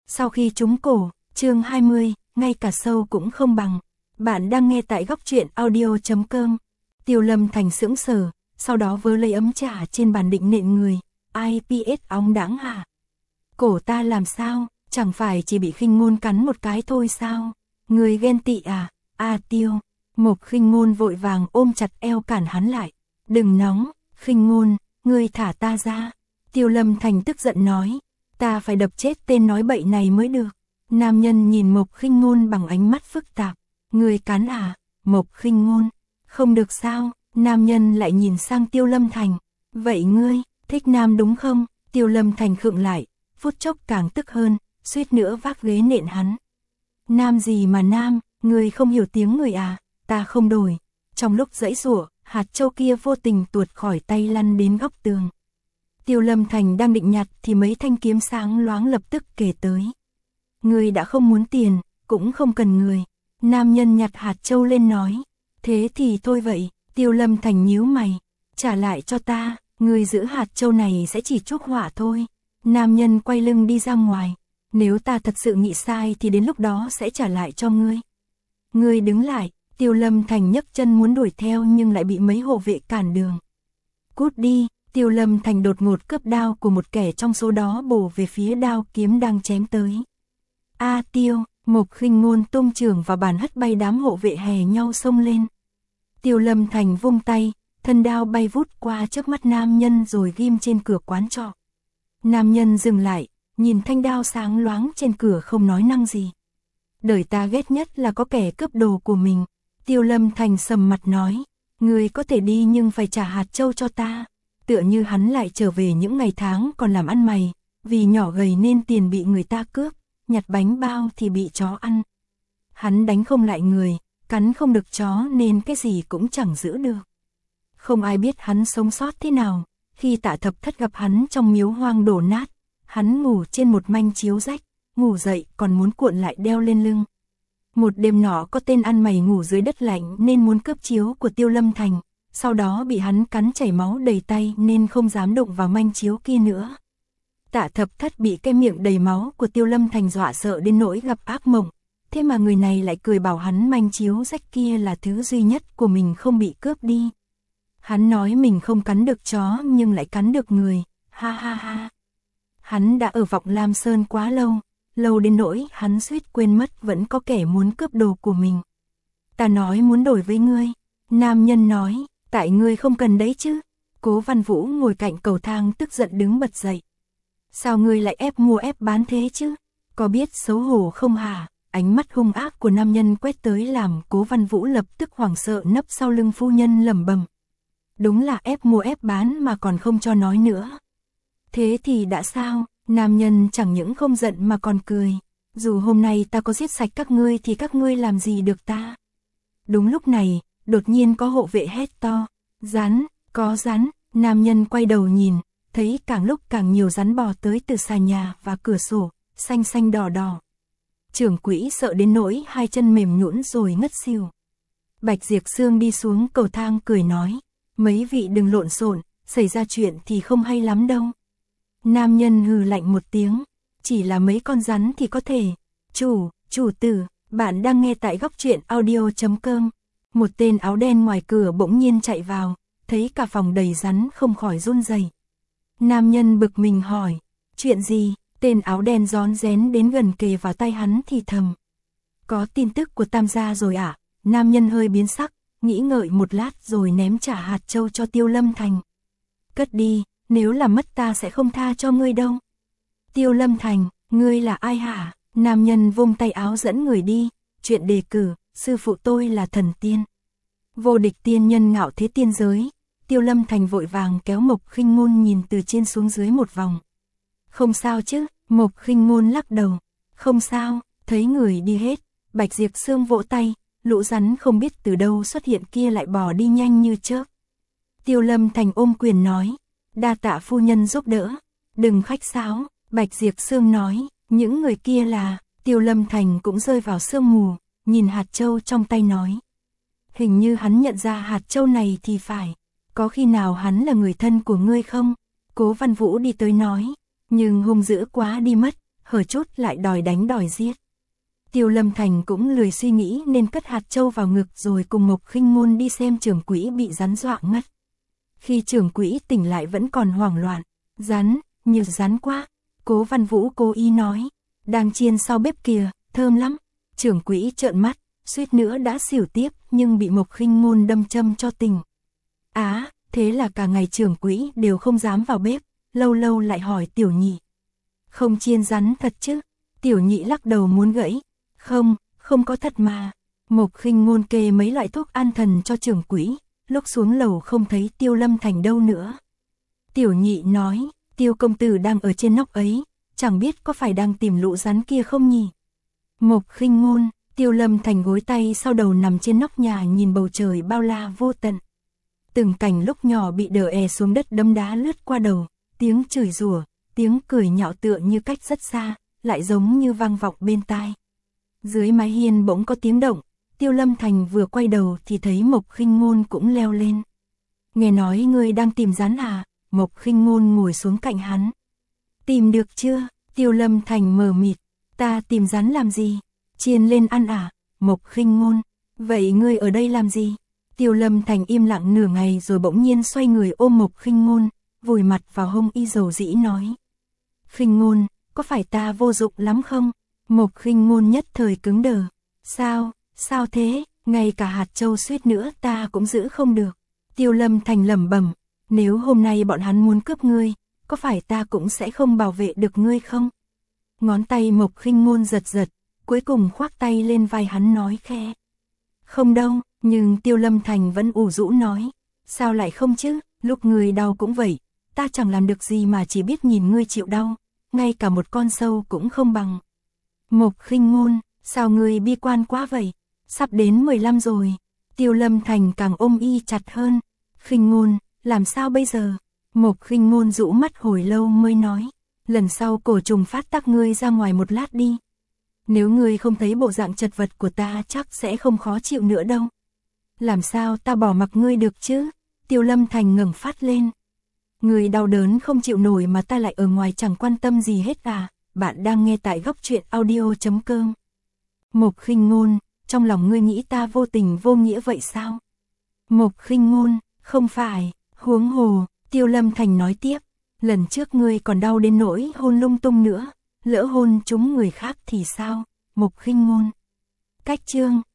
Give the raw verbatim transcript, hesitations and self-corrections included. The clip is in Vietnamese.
Sau khi trúng cổ, chương hai mươi, ngay cả sâu cũng không bằng. Bạn đang nghe tại góc truyện audio chấm com. Tiêu Lâm Thành sững sờ, sau đó vớ lấy ấm trà trên bàn định nện người. i pê ét óng đáng hả? Cổ ta làm sao, chẳng phải chỉ bị Khinh Ngôn cắn một cái thôi sao? Người ghen tị à? À Tiêu, Mộc Khinh Ngôn vội vàng ôm chặt eo cản hắn lại. Đừng nóng, Khinh Ngôn, ngươi thả ta ra. Tiêu Lâm Thành tức giận nói, ta phải đập chết tên nói bậy này mới được. Nam nhân nhìn Mộc Khinh Ngôn bằng ánh mắt phức tạp. Ngươi cắn à? Mộc Khinh Ngôn, không được sao? Nam nhân lại nhìn sang Tiêu Lâm Thành. Vậy ngươi, thích nam đúng không? Tiêu Lâm Thành khựng lại, phút chốc càng tức hơn, suýt nữa vác ghế nện hắn. Nam gì mà nam, ngươi không hiểu tiếng người à? Ta không đổi. Trong lúc giãy giụa, hạt châu kia vô tình tuột khỏi tay lăn đến góc tường. Tiêu Lâm Thành đang định nhặt thì mấy thanh kiếm sáng loáng lập tức kề tới. Ngươi đã không muốn tiền, cũng không cần người. Nam nhân nhặt hạt châu lên nói. Thế thì thôi vậy. Tiêu Lâm Thành nhíu mày. Trả lại cho ta, ngươi giữ hạt châu này sẽ chỉ chuốc họa thôi. Nam nhân quay lưng đi ra ngoài. Nếu ta thật sự nghĩ sai thì đến lúc đó sẽ trả lại cho ngươi. Ngươi đứng lại. Tiêu Lâm Thành nhấc chân muốn đuổi theo nhưng lại bị mấy hộ vệ cản đường. Cút đi. Tiêu Lâm Thành đột ngột cướp đao của một kẻ trong số đó bổ về phía đao kiếm đang chém tới. A Tiêu, Mộc Khinh Ngôn tung chưởng vào bàn hất bay đám hộ vệ hè nhau xông lên. Tiêu Lâm Thành vung tay, thân đao bay vút qua trước mắt nam nhân rồi ghim trên cửa quán trọ. Nam nhân dừng lại, nhìn thanh đao sáng loáng trên cửa không nói năng gì. Đời ta ghét nhất là có kẻ cướp đồ của mình. Tiêu Lâm Thành sầm mặt nói, ngươi có thể đi nhưng phải trả hạt châu cho ta. Tựa như hắn lại trở về những ngày tháng còn làm ăn mày, vì nhỏ gầy nên tiền bị người ta cướp, nhặt bánh bao thì bị chó ăn. Hắn đánh không lại người, cắn không được chó nên cái gì cũng chẳng giữ được. Không ai biết hắn sống sót thế nào, khi Tạ Thập Thất gặp hắn trong miếu hoang đổ nát, hắn ngủ trên một manh chiếu rách, ngủ dậy còn muốn cuộn lại đeo lên lưng. Một đêm nọ có tên ăn mày ngủ dưới đất lạnh nên muốn cướp chiếu của Tiêu Lâm Thành. Sau đó bị hắn cắn chảy máu đầy tay nên không dám đụng vào manh chiếu kia nữa. Tạ Thập Thất bị cái miệng đầy máu của Tiêu Lâm Thành dọa sợ đến nỗi gặp ác mộng. Thế mà người này lại cười bảo hắn manh chiếu rách kia là thứ duy nhất của mình không bị cướp đi. Hắn nói mình không cắn được chó nhưng lại cắn được người. Ha ha ha. Hắn đã ở Vọng Lam Sơn quá lâu. Lâu đến nỗi hắn suýt quên mất vẫn có kẻ muốn cướp đồ của mình. Ta nói muốn đổi với ngươi. Nam nhân nói. Tại ngươi không cần đấy chứ. Cố Văn Vũ ngồi cạnh cầu thang tức giận đứng bật dậy. Sao ngươi lại ép mua ép bán thế chứ? Có biết xấu hổ không hả? Ánh mắt hung ác của nam nhân quét tới làm Cố Văn Vũ lập tức hoảng sợ nấp sau lưng phu nhân lẩm bẩm. Đúng là ép mua ép bán mà còn không cho nói nữa. Thế thì đã sao? Nam nhân chẳng những không giận mà còn cười. Dù hôm nay ta có giết sạch các ngươi thì các ngươi làm gì được ta? Đúng lúc này, đột nhiên có hộ vệ hét to, rắn, có rắn. Nam nhân quay đầu nhìn, thấy càng lúc càng nhiều rắn bò tới từ xà nhà và cửa sổ, xanh xanh đỏ đỏ. Trưởng quỹ sợ đến nỗi hai chân mềm nhũn rồi ngất xỉu. Bạch Diệp Sương đi xuống cầu thang cười nói, mấy vị đừng lộn xộn, xảy ra chuyện thì không hay lắm đâu. Nam nhân hừ lạnh một tiếng, chỉ là mấy con rắn thì có thể. Chủ, chủ tử, bạn đang nghe tại góc truyện audio chấm com. Một tên áo đen ngoài cửa bỗng nhiên chạy vào, thấy cả phòng đầy rắn không khỏi run rẩy. Nam nhân bực mình hỏi, chuyện gì? Tên áo đen rón rén đến gần kề vào tay hắn thì thầm. Có tin tức của Tam gia rồi ạ. À? Nam nhân hơi biến sắc, nghĩ ngợi một lát rồi ném trả hạt châu cho Tiêu Lâm Thành. Cất đi, nếu làm mất ta sẽ không tha cho ngươi đâu. Tiêu Lâm Thành, ngươi là ai hả? Nam nhân vung tay áo dẫn người đi, chuyện đề cử, sư phụ tôi là thần tiên. Vô địch tiên nhân ngạo thế tiên giới. Tiêu Lâm Thành vội vàng kéo Mộc Khinh Ngôn nhìn từ trên xuống dưới một vòng. Không sao chứ? Mộc Khinh Ngôn lắc đầu. Không sao, thấy người đi hết. Bạch Diệp Sương vỗ tay, lũ rắn không biết từ đâu xuất hiện kia lại bỏ đi nhanh như chớp. Tiêu Lâm Thành ôm quyền nói, đa tạ phu nhân giúp đỡ. Đừng khách sáo. Bạch Diệp Sương nói, những người kia là. Tiêu Lâm Thành cũng rơi vào sương mù, nhìn hạt châu trong tay nói. Hình như hắn nhận ra hạt châu này thì phải. Có khi nào hắn là người thân của ngươi không? Cố Văn Vũ đi tới nói. Nhưng hung dữ quá đi mất. hở chút lại đòi đánh đòi giết. Tiêu Lâm Thành cũng lười suy nghĩ nên cất hạt châu vào ngực rồi cùng Mộc Khinh Ngôn đi xem trưởng quỹ bị rắn dọa ngất. Khi trưởng quỹ tỉnh lại vẫn còn hoảng loạn, rắn, như rắn quá, Cố Văn Vũ cố ý nói, đang chiên sau bếp kìa, thơm lắm. Trưởng quỹ trợn mắt, suýt nữa đã xỉu tiếp nhưng bị Mộc Khinh Ngôn đâm châm cho tỉnh. Á, à, thế là cả ngày trưởng quỹ đều không dám vào bếp, lâu lâu lại hỏi Tiểu Nhị. Không chiên rắn thật chứ? Tiểu Nhị lắc đầu muốn gãy. Không, không có thật mà. Mộc Khinh Ngôn kê mấy loại thuốc an thần cho trưởng quỹ, lúc xuống lầu không thấy Tiêu Lâm Thành đâu nữa. Tiểu Nhị nói, Tiêu công tử đang ở trên nóc ấy, chẳng biết có phải đang tìm lũ rắn kia không nhỉ? Mộc Khinh Ngôn, Tiêu Lâm Thành gối tay sau đầu nằm trên nóc nhà nhìn bầu trời bao la vô tận. Từng cảnh lúc nhỏ bị đờ è xuống đất đấm đá lướt qua đầu, tiếng chửi rủa, tiếng cười nhạo tựa như cách rất xa, lại giống như vang vọng bên tai. Dưới mái hiên bỗng có tiếng động, Tiêu Lâm Thành vừa quay đầu thì thấy Mộc Khinh Ngôn cũng leo lên. Nghe nói ngươi đang tìm rắn à? Mộc Khinh Ngôn ngồi xuống cạnh hắn. Tìm được chưa? Tiêu Lâm Thành mờ mịt. Ta tìm rắn làm gì? Chiên lên ăn à? Mộc Khinh Ngôn. Vậy ngươi ở đây làm gì? Tiêu Lâm Thành im lặng nửa ngày rồi bỗng nhiên xoay người ôm Mộc Khinh Ngôn, vùi mặt vào hông y dầu dĩ nói. Khinh Ngôn, có phải ta vô dụng lắm không? Mộc Khinh Ngôn nhất thời cứng đờ. Sao, sao thế? Ngay cả hạt châu suýt nữa ta cũng giữ không được. Tiêu Lâm Thành lẩm bẩm, nếu hôm nay bọn hắn muốn cướp ngươi, có phải ta cũng sẽ không bảo vệ được ngươi không? Ngón tay Mộc Khinh Ngôn giật giật, cuối cùng khoác tay lên vai hắn nói khẽ. Không đâu, nhưng Tiêu Lâm Thành vẫn ủ rũ nói. Sao lại không chứ, lúc ngươi đau cũng vậy, ta chẳng làm được gì mà chỉ biết nhìn ngươi chịu đau, ngay cả một con sâu cũng không bằng. Mộc Khinh Ngôn, sao ngươi bi quan quá vậy? Sắp đến mười lăm rồi. Tiêu Lâm Thành càng ôm y chặt hơn. Khinh Ngôn, làm sao bây giờ? Mộc Khinh Ngôn rũ mắt hồi lâu mới nói. Lần sau cổ trùng phát tác ngươi ra ngoài một lát đi. Nếu ngươi không thấy bộ dạng chật vật của ta chắc sẽ không khó chịu nữa đâu. Làm sao ta bỏ mặc ngươi được chứ? Tiêu Lâm Thành ngẩng phát lên. Ngươi đau đớn không chịu nổi mà ta lại ở ngoài chẳng quan tâm gì hết à? Bạn đang nghe tại góc truyện audio chấm com. Mộc Khinh Ngôn, trong lòng ngươi nghĩ ta vô tình vô nghĩa vậy sao? Mộc Khinh Ngôn, không phải, huống hồ, Tiêu Lâm Thành nói tiếp, lần trước ngươi còn đau đến nỗi hôn lung tung nữa, lỡ hôn chúng người khác thì sao? Mộc Khinh Ngôn. Cách chương